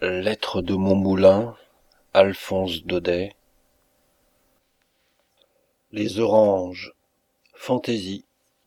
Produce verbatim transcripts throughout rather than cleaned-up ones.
Lettre de Montmoulin, Alphonse Daudet. Les oranges. Fantaisie.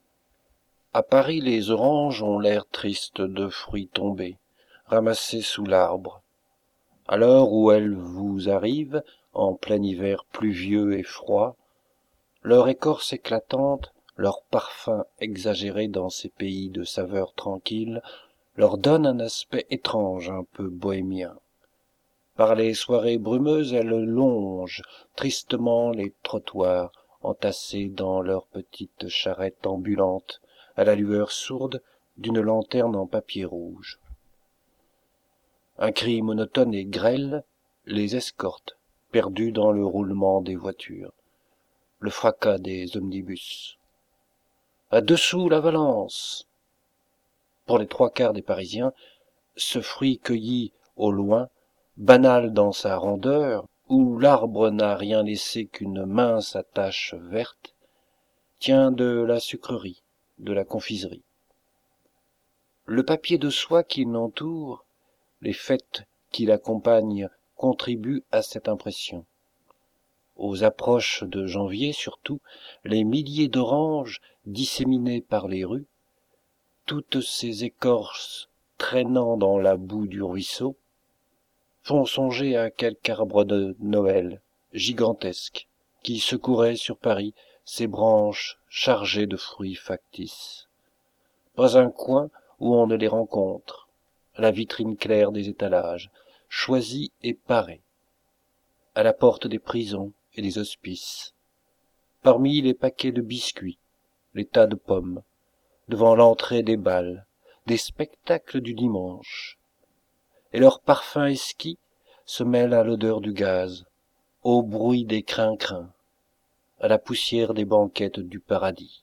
À Paris les oranges ont l'air triste de fruits tombés, ramassés sous l'arbre. À l'heure où elles vous arrivent, en plein hiver pluvieux et froid, leur écorce éclatante, leur parfum exagéré dans ces pays de saveurs tranquilles, leur donne un aspect étrange, un peu bohémien. Par les soirées brumeuses, elles longent tristement les trottoirs, entassées dans leurs petites charrettes ambulantes, à la lueur sourde d'une lanterne en papier rouge. Un cri monotone et grêle les escorte, perdus dans le roulement des voitures, le fracas des omnibus. À deux sous la Valence! Pour les trois quarts des Parisiens, ce fruit cueilli au loin, banal dans sa rondeur, où l'arbre n'a rien laissé qu'une mince attache verte, tient de la sucrerie, de la confiserie. Le papier de soie qui l'entoure, les fêtes qui l'accompagnent contribuent à cette impression. Aux approches de janvier surtout, les milliers d'oranges disséminées par les rues, toutes ces écorces traînant dans la boue du ruisseau, font songer à quelque arbre de Noël gigantesque qui secourait sur Paris ses branches chargées de fruits factices. Pas un coin où on ne les rencontre, à la vitrine claire des étalages, choisis et parés, à la porte des prisons et des hospices, parmi les paquets de biscuits, les tas de pommes, devant l'entrée des bals, des spectacles du dimanche, et leur parfum esquis se mêle à l'odeur du gaz, au bruit des crin-crins, à la poussière des banquettes du paradis.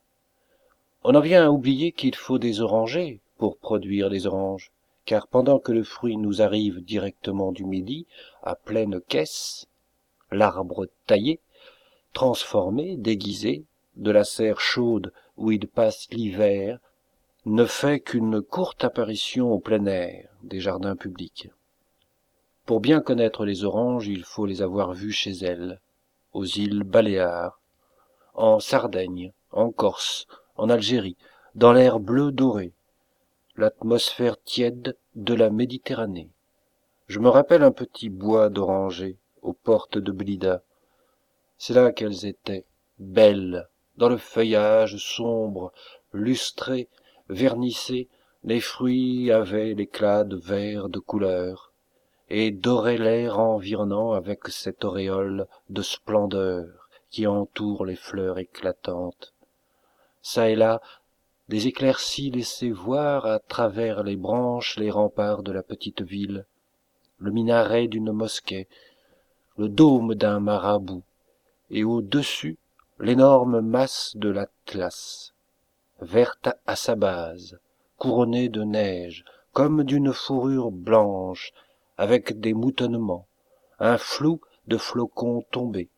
On en vient à oublier qu'il faut des orangers pour produire des oranges, car pendant que le fruit nous arrive directement du Midi, à pleine caisse, l'arbre taillé, transformé, déguisé, de la serre chaude où il passe l'hiver, ne fait qu'une courte apparition au plein air des jardins publics. Pour bien connaître les oranges, il faut les avoir vues chez elles, aux îles Baléares, en Sardaigne, en Corse, en Algérie, dans l'air bleu doré, l'atmosphère tiède de la Méditerranée. Je me rappelle un petit bois d'orangers aux portes de Blida. C'est là qu'elles étaient, belles, dans le feuillage sombre, lustré, vernissé, les fruits avaient l'éclat de verre de couleur, et doraient l'air environnant avec cette auréole de splendeur qui entoure les fleurs éclatantes. Çà et là, des éclaircies laissaient voir à travers les branches les remparts de la petite ville, le minaret d'une mosquée, le dôme d'un marabout, et au-dessus l'énorme masse de l'Atlas, verte à sa base, couronnée de neige, comme d'une fourrure blanche, avec des moutonnements, un flou de flocons tombés.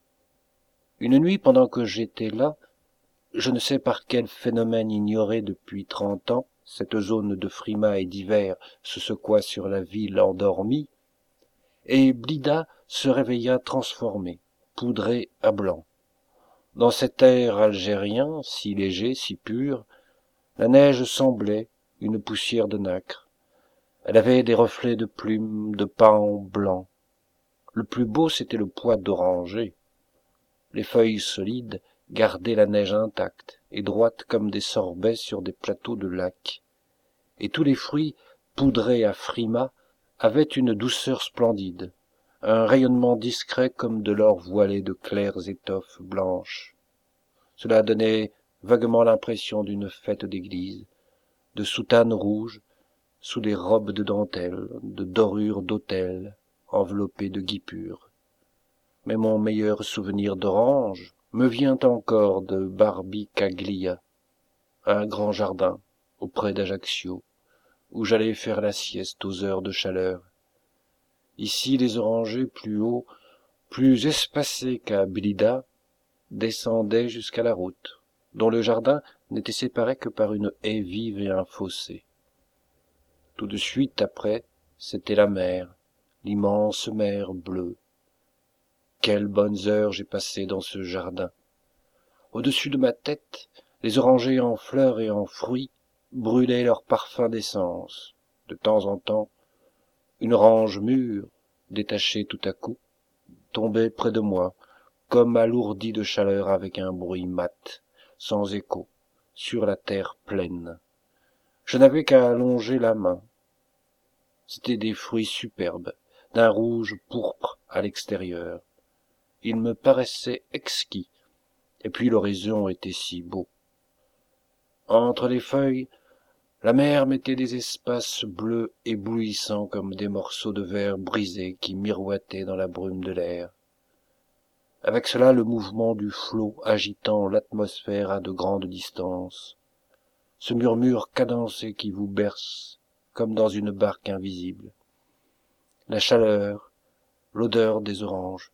Une nuit, pendant que j'étais là, je ne sais par quel phénomène ignoré depuis trente ans, cette zone de frimas et d'hiver se secoua sur la ville endormie, et Blida se réveilla transformée, poudrée à blanc. Dans cet air algérien, si léger, si pur, la neige semblait une poussière de nacre. Elle avait des reflets de plumes de paon blanc. Le plus beau, c'était le pois d'oranger. Les feuilles solides gardaient la neige intacte et droite comme des sorbets sur des plateaux de lac. Et tous les fruits, poudrés à frimas, avaient une douceur splendide, un rayonnement discret comme de l'or voilé de claires étoffes blanches. Cela donnait vaguement l'impression d'une fête d'église, de soutanes rouges, sous des robes de dentelle, de dorures d'autel, enveloppées de guipures. Mais mon meilleur souvenir d'orange me vient encore de Barbicaglia, un grand jardin, auprès d'Ajaccio, où j'allais faire la sieste aux heures de chaleur. Ici les orangers plus hauts, plus espacés qu'à Blida, descendaient jusqu'à la route, dont le jardin n'était séparé que par une haie vive et un fossé. Tout de suite après, c'était la mer, l'immense mer bleue. Quelles bonnes heures j'ai passées dans ce jardin. Au-dessus de ma tête, les orangers en fleurs et en fruits brûlaient leur parfum d'essence. De temps en temps, une orange mûre, détachée tout à coup, tombait près de moi, comme alourdie de chaleur avec un bruit mat, sans écho, sur la terre pleine. Je n'avais qu'à allonger la main. C'étaient des fruits superbes, d'un rouge pourpre à l'extérieur. Ils me paraissaient exquis, et puis l'horizon était si beau. Entre les feuilles, la mer mettait des espaces bleus éblouissants comme des morceaux de verre brisés qui miroitaient dans la brume de l'air. Avec cela le mouvement du flot agitant l'atmosphère à de grandes distances, ce murmure cadencé qui vous berce comme dans une barque invisible, la chaleur, l'odeur des oranges.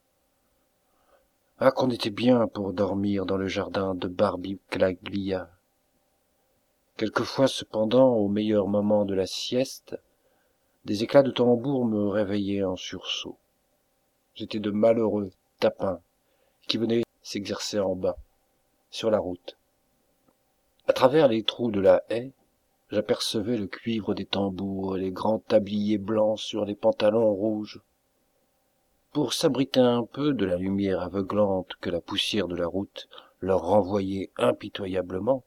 Ah, qu'on était bien pour dormir dans le jardin de Barbicaglia. Quelquefois cependant, au meilleur moment de la sieste, des éclats de tambour me réveillaient en sursaut. C'étaient de malheureux tapins qui venaient s'exercer en bas, sur la route. À travers les trous de la haie, j'apercevais le cuivre des tambours et les grands tabliers blancs sur les pantalons rouges. Pour s'abriter un peu de la lumière aveuglante que la poussière de la route leur renvoyait impitoyablement,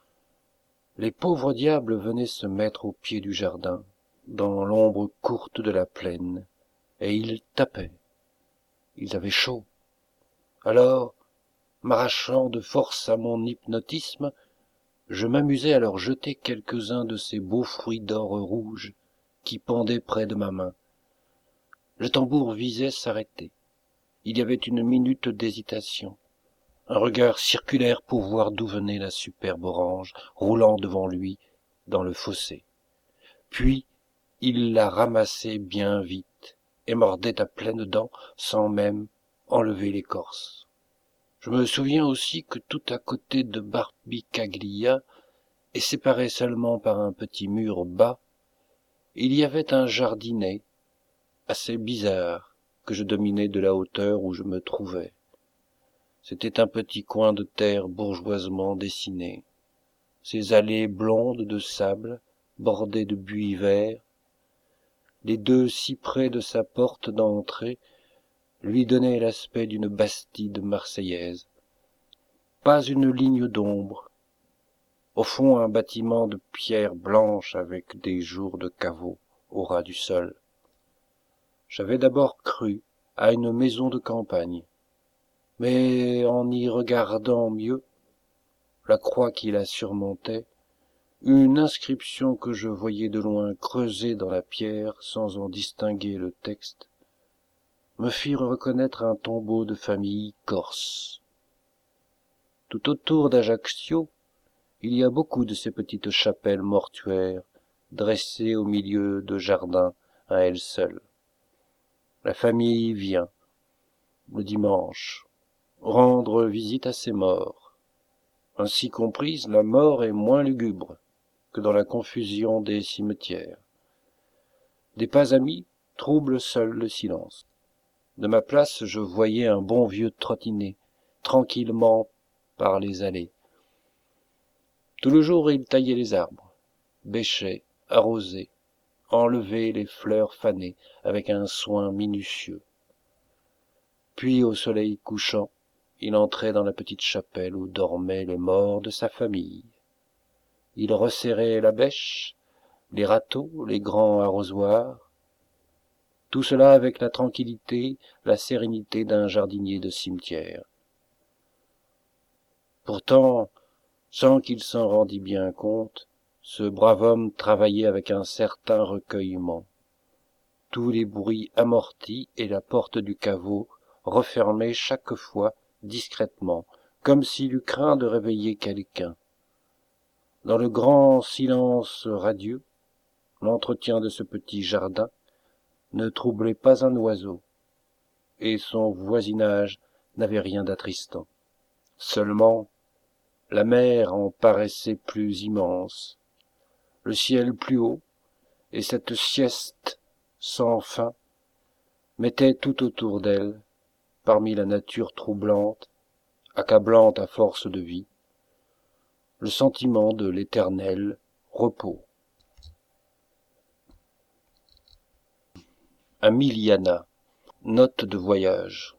les pauvres diables venaient se mettre au pied du jardin, dans l'ombre courte de la plaine, et ils tapaient. Ils avaient chaud. Alors, m'arrachant de force à mon hypnotisme, je m'amusais à leur jeter quelques-uns de ces beaux fruits d'or rouge qui pendaient près de ma main. Le tambour visait s'arrêter. Il y avait une minute d'hésitation, un regard circulaire pour voir d'où venait la superbe orange roulant devant lui dans le fossé. Puis il la ramassait bien vite et mordait à pleines dents sans même enlever l'écorce. Je me souviens aussi que tout à côté de Barbicaglia, et séparé seulement par un petit mur bas, il y avait un jardinet assez bizarre que je dominais de la hauteur où je me trouvais. C'était un petit coin de terre bourgeoisement dessiné. Ses allées blondes de sable, bordées de buis verts, les deux cyprès de sa porte d'entrée lui donnaient l'aspect d'une bastide marseillaise. Pas une ligne d'ombre. Au fond, un bâtiment de pierre blanche avec des jours de caveau au ras du sol. J'avais d'abord cru à une maison de campagne, mais en y regardant mieux, la croix qui la surmontait, une inscription que je voyais de loin creusée dans la pierre sans en distinguer le texte, me fit reconnaître un tombeau de famille corse. Tout autour d'Ajaccio, il y a beaucoup de ces petites chapelles mortuaires, dressées au milieu de jardins à elles seules. La famille vient, le dimanche, rendre visite à ses morts. Ainsi comprise, la mort est moins lugubre que dans la confusion des cimetières. Des pas amis troublent seuls le silence. De ma place, je voyais un bon vieux trottiner, tranquillement par les allées. Tout le jour, il taillait les arbres, bêchait, arrosait, enlevait les fleurs fanées avec un soin minutieux. Puis, au soleil couchant, il entrait dans la petite chapelle où dormaient les morts de sa famille. Il resserrait la bêche, les râteaux, les grands arrosoirs, tout cela avec la tranquillité, la sérénité d'un jardinier de cimetière. Pourtant, sans qu'il s'en rendît bien compte, ce brave homme travaillait avec un certain recueillement. Tous les bruits amortis et la porte du caveau refermée chaque fois discrètement, comme s'il eût craint de réveiller quelqu'un. Dans le grand silence radieux, l'entretien de ce petit jardin ne troublait pas un oiseau, et son voisinage n'avait rien d'attristant. Seulement, la mer en paraissait plus immense, le ciel plus haut, et cette sieste sans fin, mettait tout autour d'elle, parmi la nature troublante, accablante à force de vie, le sentiment de l'éternel repos. À Miliana, note de voyage.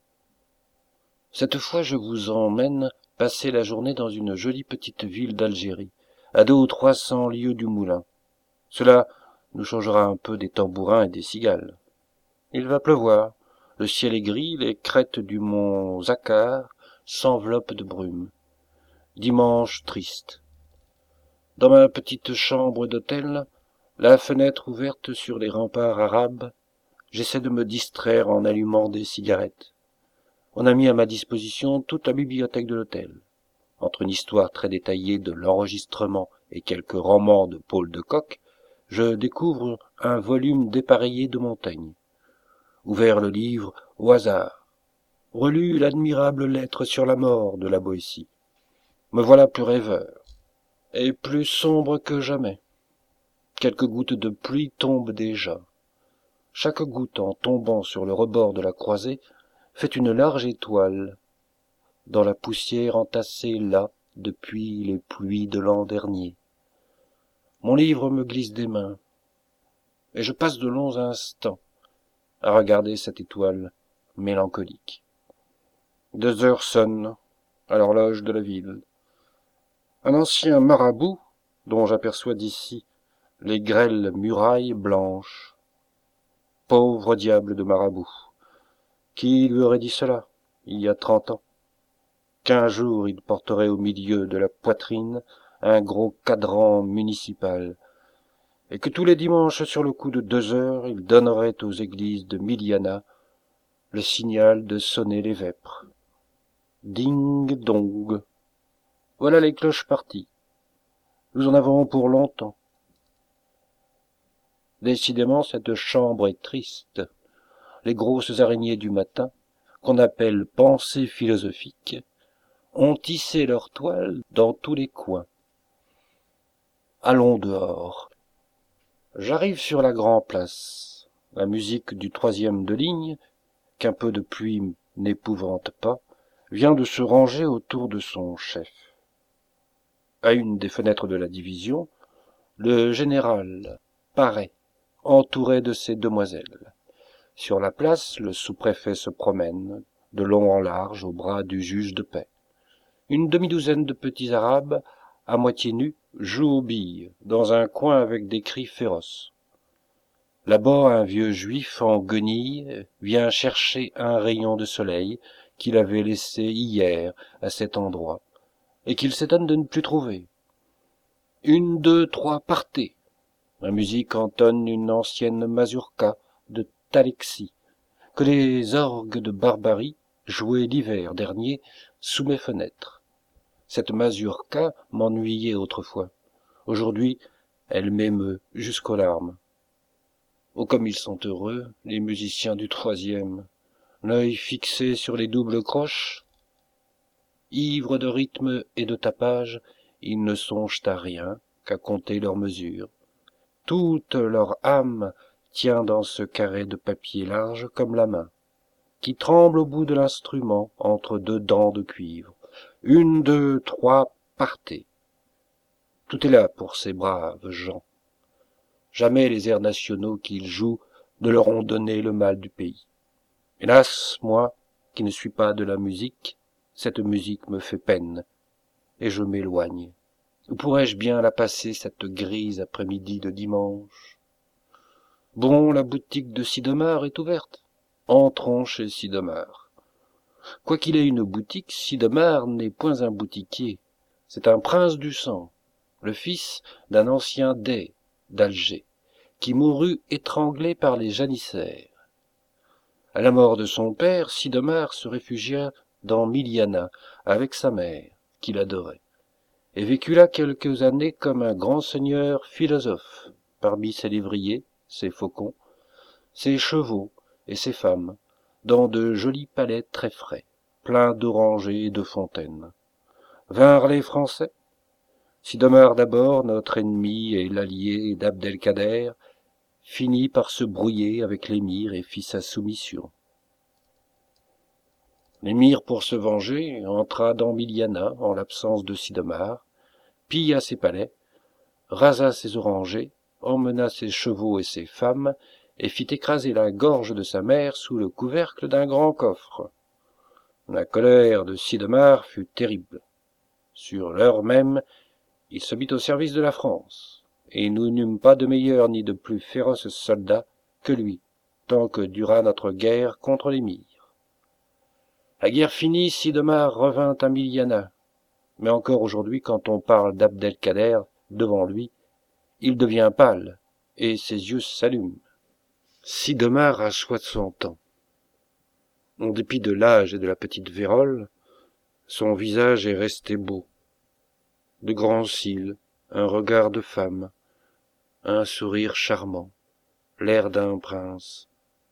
Cette fois je vous emmène passer la journée dans une jolie petite ville d'Algérie, à deux ou trois cents lieues du moulin. Cela nous changera un peu des tambourins et des cigales. Il va pleuvoir, le ciel est gris, les crêtes du mont Zakkar s'enveloppent de brume. Dimanche triste. Dans ma petite chambre d'hôtel, la fenêtre ouverte sur les remparts arabes, j'essaie de me distraire en allumant des cigarettes. On a mis à ma disposition toute la bibliothèque de l'hôtel. Entre une histoire très détaillée de l'enregistrement et quelques romans de Paul de Kock, je découvre un volume dépareillé de Montaigne. Ouvert le livre au hasard, relu l'admirable lettre sur la mort de la Boétie. Me voilà plus rêveur, et plus sombre que jamais. Quelques gouttes de pluie tombent déjà. Chaque goutte, en tombant sur le rebord de la croisée, fait une large étoile dans la poussière entassée là depuis les pluies de l'an dernier. Mon livre me glisse des mains, et je passe de longs instants à regarder cette étoile mélancolique. Deux heures sonnent à l'horloge de la ville. Un ancien marabout, dont j'aperçois d'ici les grêles murailles blanches. Pauvre diable de marabout, qui lui aurait dit cela, il y a trente ans? Qu'un jour il porterait au milieu de la poitrine un gros cadran municipal, et que tous les dimanches sur le coup de deux heures il donnerait aux églises de Miliana le signal de sonner les vêpres. Ding-dong. Voilà les cloches parties. Nous en avons pour longtemps. Décidément, cette chambre est triste. Les grosses araignées du matin, qu'on appelle pensées philosophiques, ont tissé leur toile dans tous les coins. Allons dehors. J'arrive sur la grand-place. La musique du troisième de ligne, qu'un peu de pluie n'épouvante pas, vient de se ranger autour de son chef. À une des fenêtres de la division, le général paraît, entouré de ses demoiselles. Sur la place, le sous-préfet se promène, de long en large, au bras du juge de paix. Une demi-douzaine de petits arabes, à moitié nus, jouent aux billes, dans un coin avec des cris féroces. Là-bas, un vieux juif en guenilles vient chercher un rayon de soleil qu'il avait laissé hier à cet endroit, et qu'il s'étonne de ne plus trouver. Une, deux, trois, partez. La musique entonne une ancienne mazurka de Talexie, que les orgues de Barbarie jouaient l'hiver dernier sous mes fenêtres. Cette mazurka m'ennuyait autrefois. Aujourd'hui, elle m'émeut jusqu'aux larmes. Oh, comme ils sont heureux, les musiciens du troisième, l'œil fixé sur les doubles croches. Ivres de rythme et de tapage, ils ne songent à rien qu'à compter leurs mesures. Toute leur âme tient dans ce carré de papier large comme la main, qui tremble au bout de l'instrument entre deux dents de cuivre. Une, deux, trois, partez. Tout est là pour ces braves gens. Jamais les airs nationaux qu'ils jouent ne leur ont donné le mal du pays. Hélas, moi, qui ne suis pas de la musique, cette musique me fait peine, et je m'éloigne. Où pourrais-je bien la passer, cette grise après-midi de dimanche? Bon, la boutique de Sid'Omar est ouverte. Entrons chez Sid'Omar. Quoiqu'il ait une boutique, Sid'Omar n'est point un boutiquier. C'est un prince du sang, le fils d'un ancien dey d'Alger, qui mourut étranglé par les janissaires. À la mort de son père, Sid'Omar se réfugia dans Miliana avec sa mère, qu'il adorait, et vécut là quelques années comme un grand seigneur philosophe, parmi ses lévriers, ses faucons, ses chevaux et ses femmes, dans de jolis palais très frais, pleins d'orangers et de fontaines. Vinrent les Français. Sid'Omar d'abord, notre ennemi et l'allié d'Abd-el-Kader, finit par se brouiller avec l'émir et fit sa soumission. L'émir, pour se venger, entra dans Milianah en l'absence de Sid'omar, pilla ses palais, rasa ses orangers, emmena ses chevaux et ses femmes, et fit écraser la gorge de sa mère sous le couvercle d'un grand coffre. La colère de Sid'omar fut terrible. Sur l'heure même, il se mit au service de la France, et nous n'eûmes pas de meilleur ni de plus féroce soldat que lui, tant que dura notre guerre contre l'émir. La guerre finie, Sid'omar revint à Milianah, mais encore aujourd'hui, quand on parle d'Abd-el-Kader devant lui, il devient pâle, et ses yeux s'allument. Sid'omar a soixante ans. En dépit de l'âge et de la petite vérole, son visage est resté beau. De grands cils, un regard de femme, un sourire charmant, l'air d'un prince.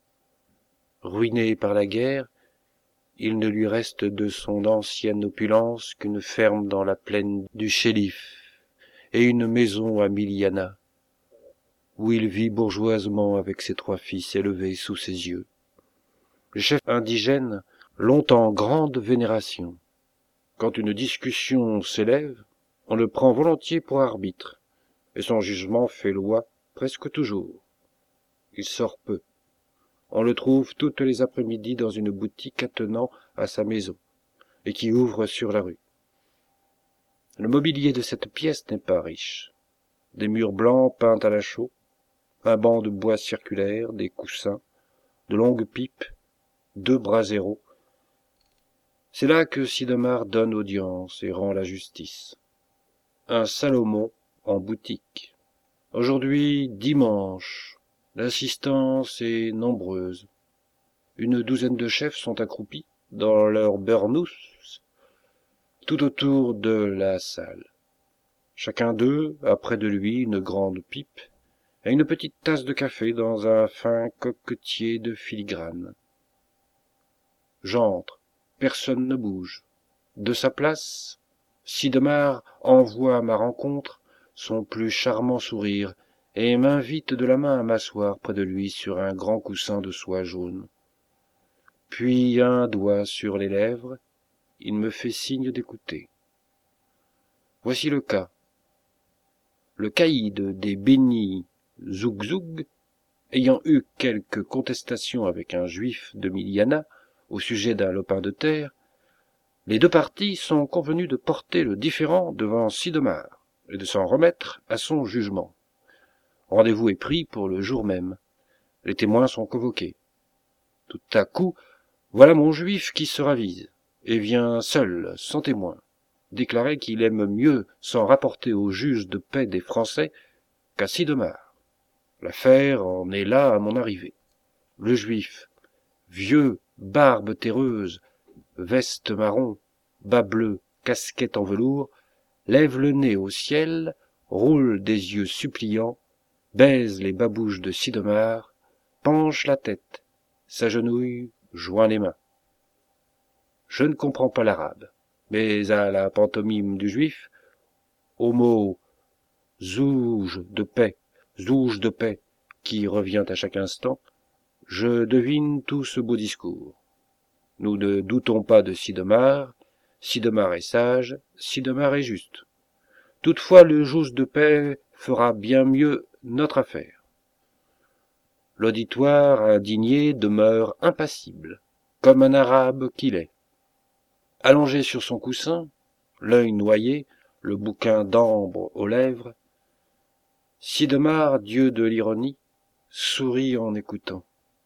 Ruiné par la guerre, il ne lui reste de son ancienne opulence qu'une ferme dans la plaine du Chélif et une maison à Milianah, où il vit bourgeoisement avec ses trois fils élevés sous ses yeux. Les chefs indigènes l'ont en grande vénération. Quand une discussion s'élève, on le prend volontiers pour arbitre, et son jugement fait loi presque toujours. Il sort peu. On le trouve toutes les après-midi dans une boutique attenant à sa maison, et qui ouvre sur la rue. Le mobilier de cette pièce n'est pas riche. Des murs blancs peints à la chaux, un banc de bois circulaire, des coussins, de longues pipes, deux braseros. C'est là que Sid'omar donne audience et rend la justice. Un Salomon en boutique. Aujourd'hui, dimanche, l'assistance est nombreuse. Une douzaine de chefs sont accroupis dans leur beurnouss tout autour de la salle. Chacun d'eux a près de lui une grande pipe et une petite tasse de café dans un fin coquetier de filigrane. J'entre, personne ne bouge. De sa place, Sid'omar envoie à ma rencontre son plus charmant sourire et m'invite de la main à m'asseoir près de lui sur un grand coussin de soie jaune. Puis un doigt sur les lèvres, il me fait signe d'écouter. Voici le cas. Le caïd des Béni Zougzoug, ayant eu quelque contestation avec un juif de Milianah au sujet d'un lopin de terre, les deux parties sont convenues de porter le différend devant Sid'omar et de s'en remettre à son jugement. Rendez-vous est pris pour le jour même. Les témoins sont convoqués. Tout à coup, voilà mon juif qui se ravise et vient seul, sans témoin, déclarer qu'il aime mieux s'en rapporter au juge de paix des Français qu'à Sid'omar. L'affaire en est là à mon arrivée. Le juif, vieux, barbe terreuse, veste marron, bas bleu, casquette en velours, lève le nez au ciel, roule des yeux suppliants, baise les babouches de Sid'omar, penche la tête, s'agenouille, joint les mains. Je ne comprends pas l'arabe, mais à la pantomime du juif, au mot « zouge de paix », « zouge de paix » qui revient à chaque instant, je devine tout ce beau discours. Nous ne doutons pas de Sid'omar, Sid'omar est sage, Sid'omar est juste. Toutefois, le juge de paix fera bien mieux notre affaire. L'auditoire indigné demeure impassible, comme un arabe qu'il est. Allongé sur son coussin, l'œil noyé, le bouquin d'ambre aux lèvres, Sid'omar, dieu de l'ironie, sourit en écoutant.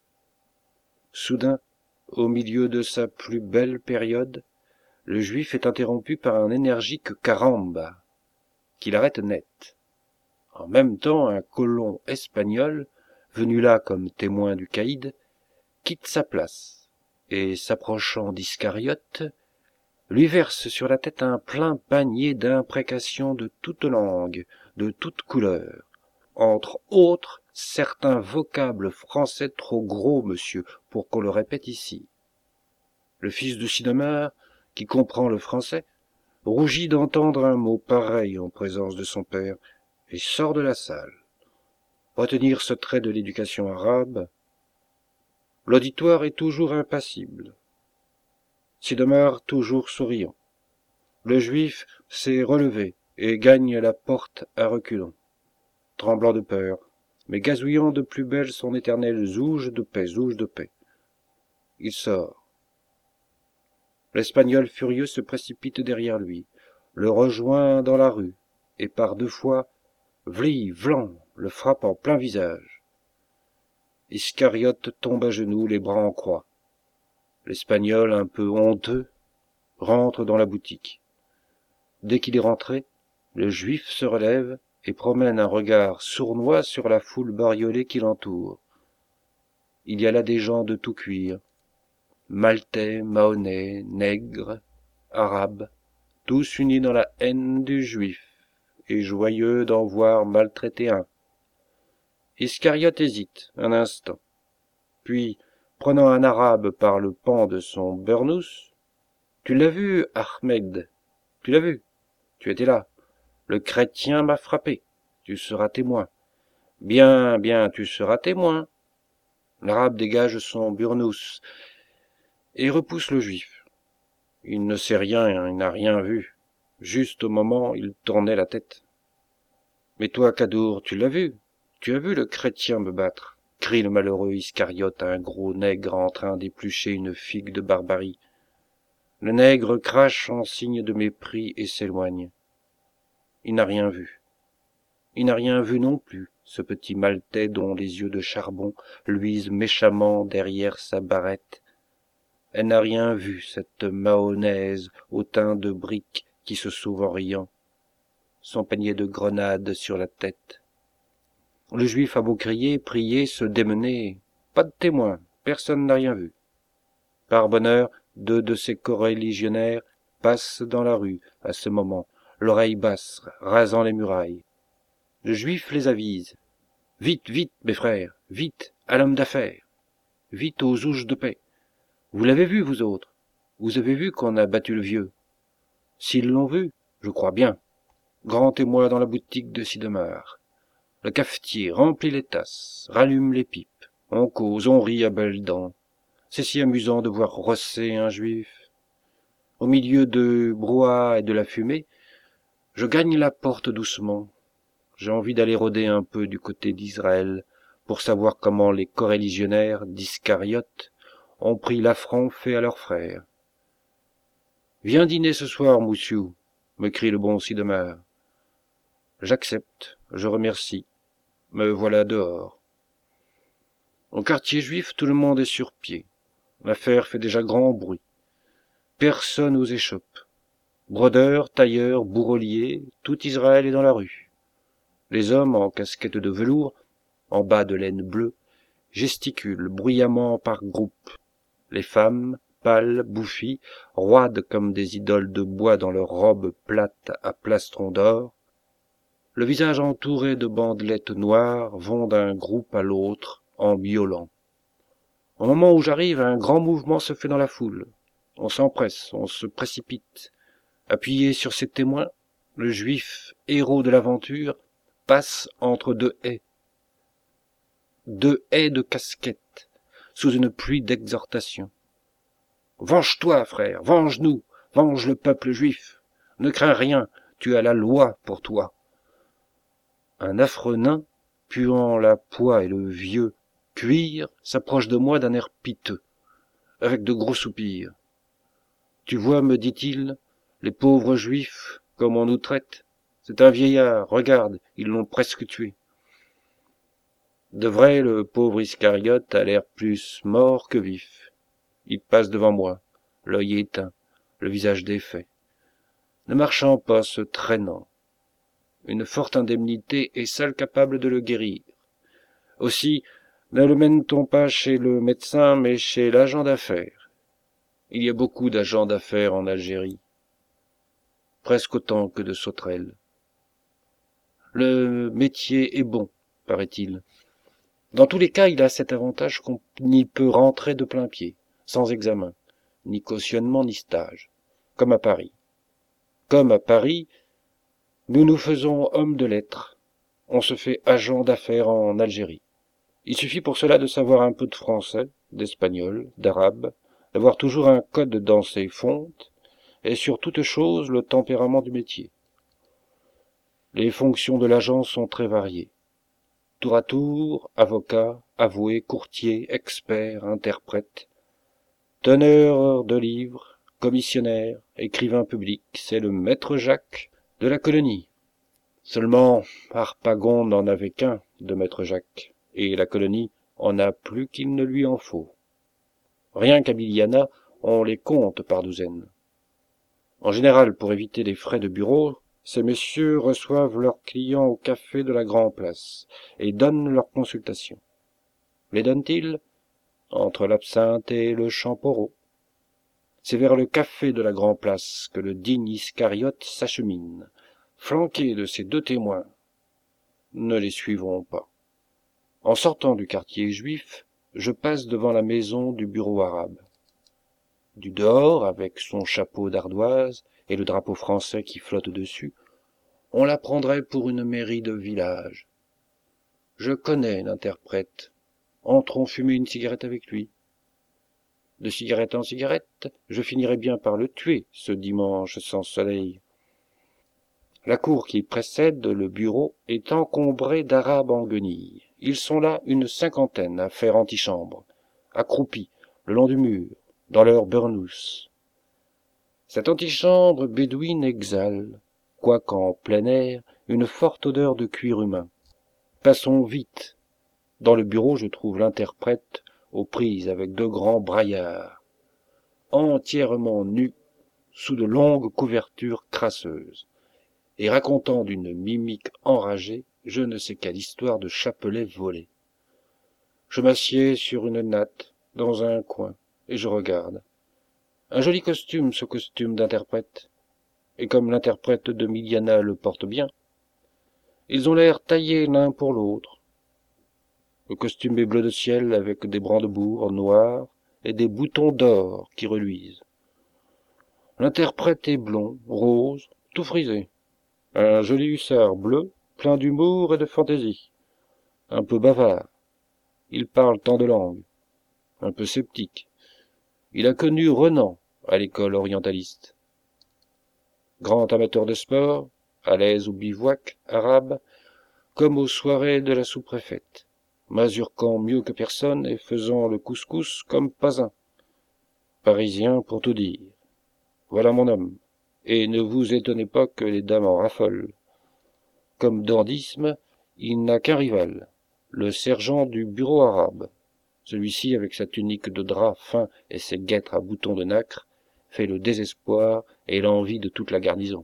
Soudain, au milieu de sa plus belle période, le juif est interrompu par un énergique caramba, qui l'arrête net. En même temps, un colon espagnol, venu là comme témoin du caïd, quitte sa place, et s'approchant d'Iscariote, lui verse sur la tête un plein panier d'imprécations de toute langue, de toute couleur, entre autres certains vocables français trop gros, monsieur, pour qu'on le répète ici. Le fils de Sid'omar, qui comprend le français, rougit d'entendre un mot pareil en présence de son père, et sort de la salle. retenir ce trait de l'éducation arabe. L'auditoire est toujours impassible, Sid'Omar toujours souriant. Le juif s'est relevé et gagne la porte à reculons, tremblant de peur, mais gazouillant de plus belle son éternel zouge de paix, zouge de paix. Il sort. L'espagnol furieux se précipite derrière lui, le rejoint dans la rue, et par deux fois, vli, vlan, le frappe en plein visage. Iscariote tombe à genoux, les bras en croix. L'espagnol, un peu honteux, rentre dans la boutique. Dès qu'il est rentré, le juif se relève et promène un regard sournois sur la foule bariolée qui l'entoure. Il y a là des gens de tout cuir, maltais, mahonnais, nègres, arabes, tous unis dans la haine du juif, et joyeux d'en voir maltraiter un. Iscariote hésite un instant, puis, prenant un arabe par le pan de son beurnouss, « Tu l'as vu, Ahmed, tu l'as vu, tu étais là. Le chrétien m'a frappé, tu seras témoin. Bien, bien, tu seras témoin. » L'arabe dégage son beurnouss et repousse le juif. Il ne sait rien, il n'a rien vu. Juste au moment, il tournait la tête. « Mais toi, Kadour, tu l'as vu, tu as vu le chrétien me battre, » crie le malheureux Iscariote à un gros nègre en train d'éplucher une figue de barbarie. Le nègre crache en signe de mépris et s'éloigne. Il n'a rien vu. Il n'a rien vu non plus, ce petit maltais dont les yeux de charbon luisent méchamment derrière sa barrette. Elle n'a rien vu, cette mahonnaise au teint de brique qui se sauve en riant, son panier de grenades sur la tête. Le juif a beau crier, prier, se démener, pas de témoin, personne n'a rien vu. Par bonheur, deux de ses coreligionnaires passent dans la rue à ce moment, l'oreille basse, rasant les murailles. Le juif les avise. « Vite, vite, mes frères, vite, à l'homme d'affaires, vite aux ouges de paix. Vous l'avez vu, vous autres, vous avez vu qu'on a battu le vieux. S'ils l'ont vu, je crois bien. Grand témoin dans la boutique de Sid'Omar. Le cafetier remplit les tasses, rallume les pipes. On cause, on rit à belles dents. C'est si amusant de voir rosser un juif. Au milieu de brouhaha et de la fumée, je gagne la porte doucement. J'ai envie d'aller rôder un peu du côté d'Israël pour savoir comment les coreligionnaires d'Iscariote ont pris l'affront fait à leurs frères. « Viens dîner ce soir, Moussiou, » me crie le bon Sid'Omar. J'accepte, je remercie. Me voilà dehors. Au quartier juif, tout le monde est sur pied. L'affaire fait déjà grand bruit. Personne aux échoppes. Brodeurs, tailleurs, bourreliers, tout Israël est dans la rue. Les hommes, en casquette de velours, en bas de laine bleue, gesticulent bruyamment par groupes. Les femmes, pâles, bouffies, roides comme des idoles de bois dans leurs robes plates à plastrons d'or, le visage entouré de bandelettes noires, vont d'un groupe à l'autre en miaulant. Au moment où j'arrive, un grand mouvement se fait dans la foule. On s'empresse, on se précipite. Appuyé sur ses témoins, le juif, héros de l'aventure, passe entre deux haies. Deux haies de casquettes, sous une pluie d'exhortations. « Venge-toi, frère, venge-nous, venge le peuple juif. Ne crains rien, tu as la loi pour toi. » Un affreux nain, puant la poix et le vieux cuir, s'approche de moi d'un air piteux, avec de gros soupirs. « Tu vois, me dit-il, les pauvres juifs, comme on nous traite. C'est un vieillard, regarde, ils l'ont presque tué. » De vrai, le pauvre Iscariote a l'air plus mort que vif. Il passe devant moi, l'œil éteint, le visage défait, ne marchant pas, se traînant. Une forte indemnité est seule capable de le guérir. Aussi, ne le mène-t-on pas chez le médecin, mais chez l'agent d'affaires. Il y a beaucoup d'agents d'affaires en Algérie, presque autant que de sauterelles. Le métier est bon, paraît-il. Dans tous les cas, il a cet avantage qu'on n'y peut rentrer de plein pied, sans examen, ni cautionnement, ni stage, comme à Paris. Comme à Paris, nous nous faisons hommes de lettres. on se fait agent d'affaires en Algérie. Il suffit pour cela de savoir un peu de français, d'espagnol, d'arabe, d'avoir toujours un code dans ses fontes, et sur toute chose le tempérament du métier. Les fonctions de l'agent sont très variées. Tour à tour, avocat, avoué, courtier, expert, interprète, teneur de livres, commissionnaire, écrivain public, c'est le maître Jacques de la colonie. Seulement, Harpagon n'en avait qu'un de maître Jacques, et la colonie en a plus qu'il ne lui en faut. Rien qu'à Milianah, on les compte par douzaines. En général, pour éviter les frais de bureau, ces messieurs reçoivent leurs clients au café de la Grand-Place et donnent leurs consultations. Les donnent-ils? Entre l'absinthe et le champoreau. C'est vers le café de la Grand-Place que le digne Iscariote s'achemine, flanqué de ses deux témoins. Ne les suivrons pas. En sortant du quartier juif, je passe devant la maison du bureau arabe. Du dehors, avec son chapeau d'ardoise et le drapeau français qui flotte dessus, on la prendrait pour une mairie de village. Je connais l'interprète. Entrons fumer une cigarette avec lui. De cigarette en cigarette, je finirai bien par le tuer, ce dimanche sans soleil. La cour qui précède le bureau est encombrée d'Arabes en guenilles. Ils sont là une cinquantaine à faire antichambre, accroupis, le long du mur, dans leur beurnouss. Cette antichambre bédouine exhale, quoiqu'en plein air, une forte odeur de cuir humain. Passons vite. Dans le bureau, je trouve l'interprète aux prises avec deux grands braillards, entièrement nus, sous de longues couvertures crasseuses, et racontant d'une mimique enragée je ne sais quelle histoire de chapelet volé. Je m'assieds sur une natte, dans un coin, et je regarde. Un joli costume, ce costume d'interprète, et comme l'interprète de Milianah le porte bien, ils ont l'air taillés l'un pour l'autre. Le costume est bleu de ciel avec des brandebourgs noirs et des boutons d'or qui reluisent. L'interprète est blond, rose, tout frisé. Un joli hussard bleu, plein d'humour et de fantaisie. Un peu bavard. Il parle tant de langues. Un peu sceptique. Il a connu Renan à l'école orientaliste. Grand amateur de sport, à l'aise au bivouac arabe, comme aux soirées de la sous-préfète, mazurquant mieux que personne et faisant le couscous comme pas un. Parisien pour tout dire. Voilà mon homme. Et ne vous étonnez pas que les dames en raffolent. Comme dandysme, il n'a qu'un rival, le sergent du bureau arabe. Celui-ci, avec sa tunique de drap fin et ses guêtres à boutons de nacre, fait le désespoir et l'envie de toute la garnison.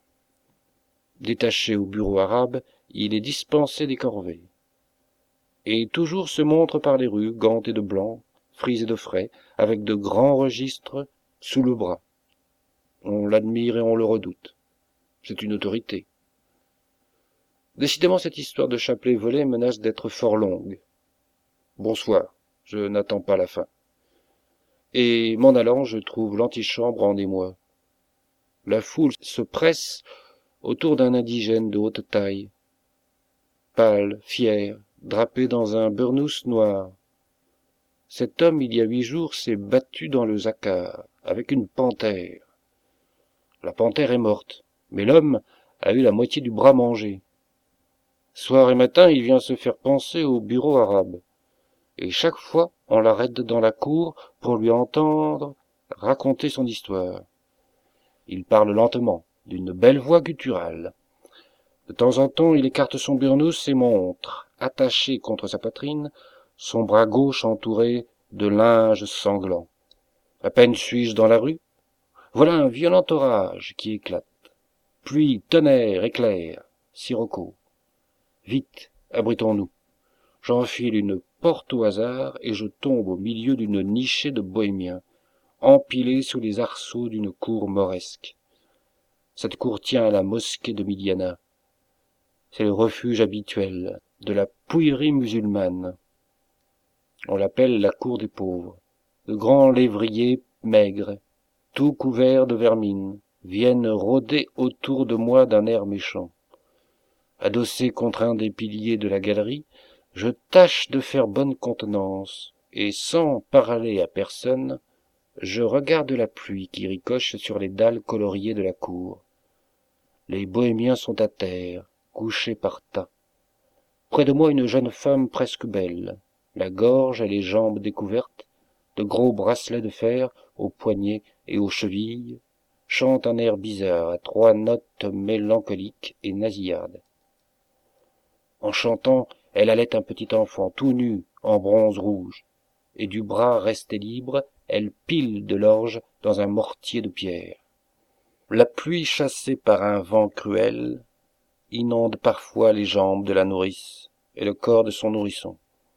Détaché au bureau arabe, il est dispensé des corvées. Et toujours se montre par les rues, ganté de blanc, frisé de frais, avec de grands registres sous le bras. On l'admire et on le redoute. C'est une autorité. Décidément, cette histoire de chapelet volé menace d'être fort longue. Bonsoir, je n'attends pas la fin. Et, m'en allant, je trouve l'antichambre en émoi. La foule se presse autour d'un indigène de haute taille, pâle, fier, drapé dans un beurnouss noir. Cet homme, il y a huit jours, s'est battu dans le Zaccar, avec une panthère. La panthère est morte, mais l'homme a eu la moitié du bras mangé. Soir et matin, il vient se faire panser au bureau arabe. Et chaque fois, on l'arrête dans la cour pour lui entendre raconter son histoire. Il parle lentement, d'une belle voix gutturale. De temps en temps, il écarte son beurnouss et montre, attaché contre sa poitrine, son bras gauche entouré de linge sanglant. À peine suis-je dans la rue, voilà un violent orage qui éclate. Pluie, tonnerre, éclair, sirocco. Vite, abritons-nous. J'enfile une porte au hasard et je tombe au milieu d'une nichée de bohémiens, empilés sous les arceaux d'une cour mauresque. Cette cour tient à la mosquée de Milianah. C'est le refuge habituel de la pouillerie musulmane. On l'appelle la cour des pauvres. De grands lévriers maigres, tout couverts de vermine, viennent rôder autour de moi d'un air méchant. Adossé contre un des piliers de la galerie, je tâche de faire bonne contenance, et sans parler à personne, je regarde la pluie qui ricoche sur les dalles coloriées de la cour. Les bohémiens sont à terre, couchés par tas. Près de moi une jeune femme presque belle, la gorge et les jambes découvertes, de gros bracelets de fer aux poignets et aux chevilles, chante un air bizarre à trois notes mélancoliques et nasillardes. En chantant, elle allait un petit enfant tout nu en bronze rouge, et du bras resté libre, elle pile de l'orge dans un mortier de pierre. La pluie chassée par un vent cruel inonde parfois les jambes de la nourrice et le corps de son nourrisson.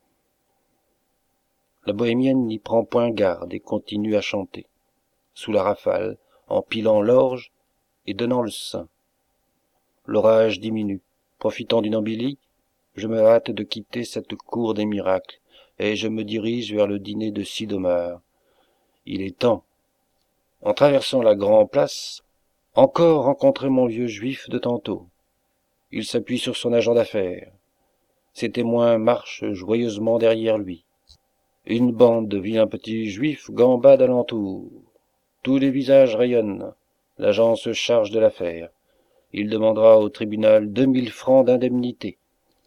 La bohémienne n'y prend point garde et continue à chanter, sous la rafale, en pilant l'orge et donnant le sein. L'orage diminue. Profitant d'une embellie, je me hâte de quitter cette cour des miracles, et je me dirige vers le dîner de Sid'Omar. Il est temps. En traversant la grande place, encore rencontrer mon vieux juif de tantôt. Il s'appuie sur son agent d'affaires. Ses témoins marchent joyeusement derrière lui. Une bande de vilains petits juifs gambade alentour. Tous les visages rayonnent. L'agent se charge de l'affaire. Il demandera au tribunal deux mille francs d'indemnité.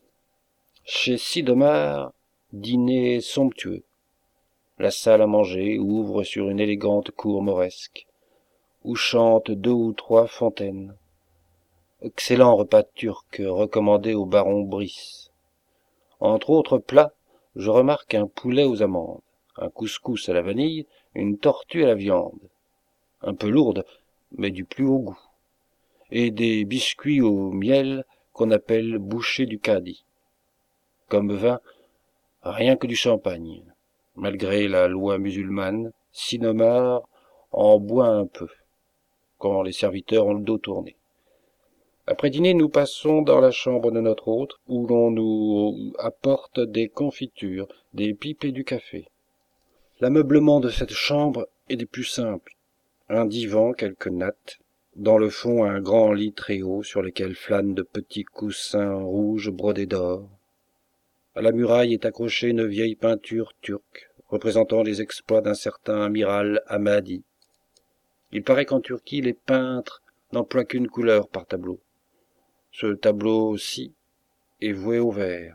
Chez Sid'Omar, dîner somptueux. La salle à manger ouvre sur une élégante cour mauresque, où chantent deux ou trois fontaines. Excellent repas turc recommandé au baron Brice. Entre autres plats, je remarque un poulet aux amandes, un couscous à la vanille, une tortue à la viande, un peu lourde, mais du plus haut goût, et des biscuits au miel qu'on appelle bouchées du Cadi. Comme vin, rien que du champagne. Malgré la loi musulmane, Sid'Omar en boit un peu, quand les serviteurs ont le dos tourné. Après dîner, nous passons dans la chambre de notre hôte, où l'on nous apporte des confitures, des pipes et du café. L'ameublement de cette chambre est des plus simples. Un divan, quelques nattes, dans le fond un grand lit très haut sur lequel flânent de petits coussins rouges brodés d'or. À la muraille est accrochée une vieille peinture turque, représentant les exploits d'un certain amiral Hamadi. Il paraît qu'en Turquie, les peintres n'emploient qu'une couleur par tableau. Ce tableau-ci est voué au vert.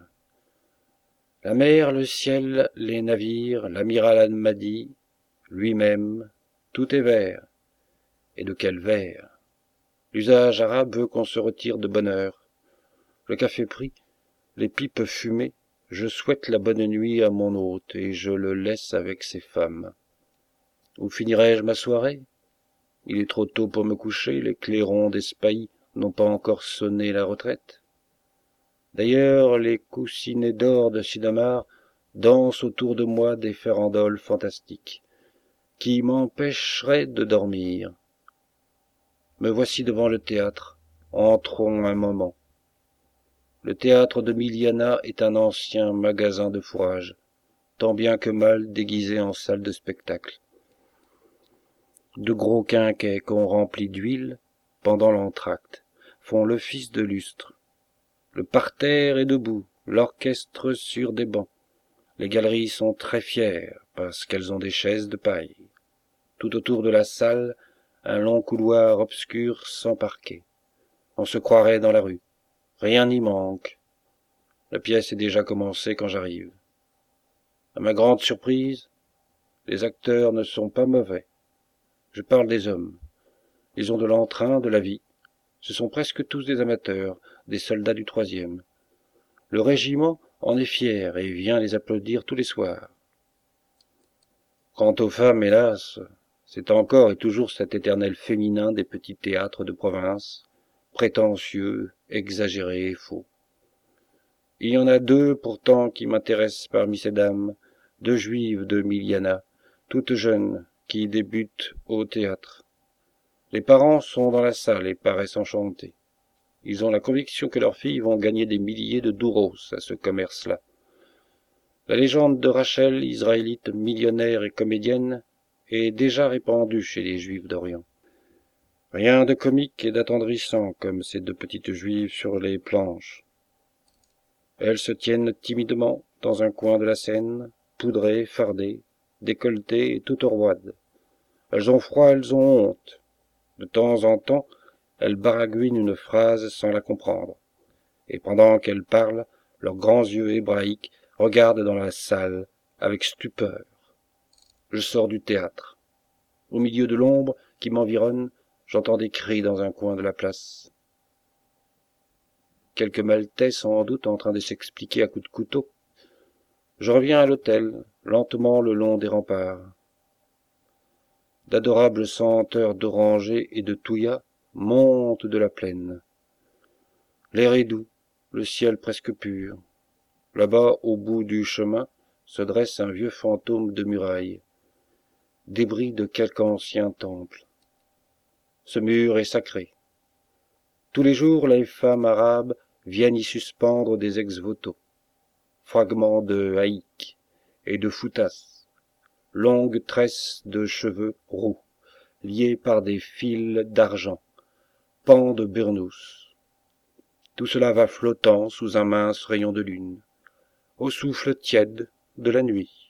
La mer, le ciel, les navires, l'amiral Hamadi, lui-même, tout est vert. Et de quel vert? L'usage arabe veut qu'on se retire de bonne heure. Le café pris, les pipes fumées, je souhaite la bonne nuit à mon hôte, et je le laisse avec ses femmes. Où finirai-je ma soirée? Il est trop tôt pour me coucher, les clairons des spahis n'ont pas encore sonné la retraite. D'ailleurs, les coussinets d'or de Sid'Omar dansent autour de moi des farandoles fantastiques, qui m'empêcheraient de dormir. Me voici devant le théâtre, entrons un moment. Le théâtre de Milianah est un ancien magasin de fourrage, tant bien que mal déguisé en salle de spectacle. De gros quinquets qu'on remplit d'huile, pendant l'entracte, font l'office de lustre. Le parterre est debout, l'orchestre sur des bancs. Les galeries sont très fières, parce qu'elles ont des chaises de paille. Tout autour de la salle, un long couloir obscur sans parquet. On se croirait dans la rue. Rien n'y manque. La pièce est déjà commencée quand j'arrive. À ma grande surprise, les acteurs ne sont pas mauvais. Je parle des hommes. Ils ont de l'entrain, de la vie. Ce sont presque tous des amateurs, des soldats du troisième. Le régiment en est fier et vient les applaudir tous les soirs. Quant aux femmes, hélas, c'est encore et toujours cet éternel féminin des petits théâtres de province, prétentieux, exagéré et faux. Il y en a deux pourtant qui m'intéressent parmi ces dames, deux juives de Milianah, toutes jeunes, qui débutent au théâtre. Les parents sont dans la salle et paraissent enchantés. Ils ont la conviction que leurs filles vont gagner des milliers de douros à ce commerce-là. La légende de Rachel, israélite millionnaire et comédienne, est déjà répandue chez les Juifs d'Orient. Rien de comique et d'attendrissant comme ces deux petites juives sur les planches. Elles se tiennent timidement dans un coin de la scène, poudrées, fardées, décolletées et toutes roides. Elles ont froid, elles ont honte. De temps en temps, elles baragouinent une phrase sans la comprendre. Et pendant qu'elles parlent, leurs grands yeux hébraïques regardent dans la salle avec stupeur. Je sors du théâtre. Au milieu de l'ombre qui m'environne, j'entends des cris dans un coin de la place. Quelques Maltais sans doute en train de s'expliquer à coups de couteau. Je reviens à l'hôtel, lentement le long des remparts. D'adorables senteurs d'oranger et de touillat montent de la plaine. L'air est doux, le ciel presque pur. Là-bas, au bout du chemin, se dresse un vieux fantôme de muraille, débris de quelque ancien temple. Ce mur est sacré. Tous les jours, les femmes arabes viennent y suspendre des ex-voto, fragments de haïques et de foutasses, longues tresses de cheveux roux, liés par des fils d'argent, pans de burnous. Tout cela va flottant sous un mince rayon de lune, au souffle tiède de la nuit.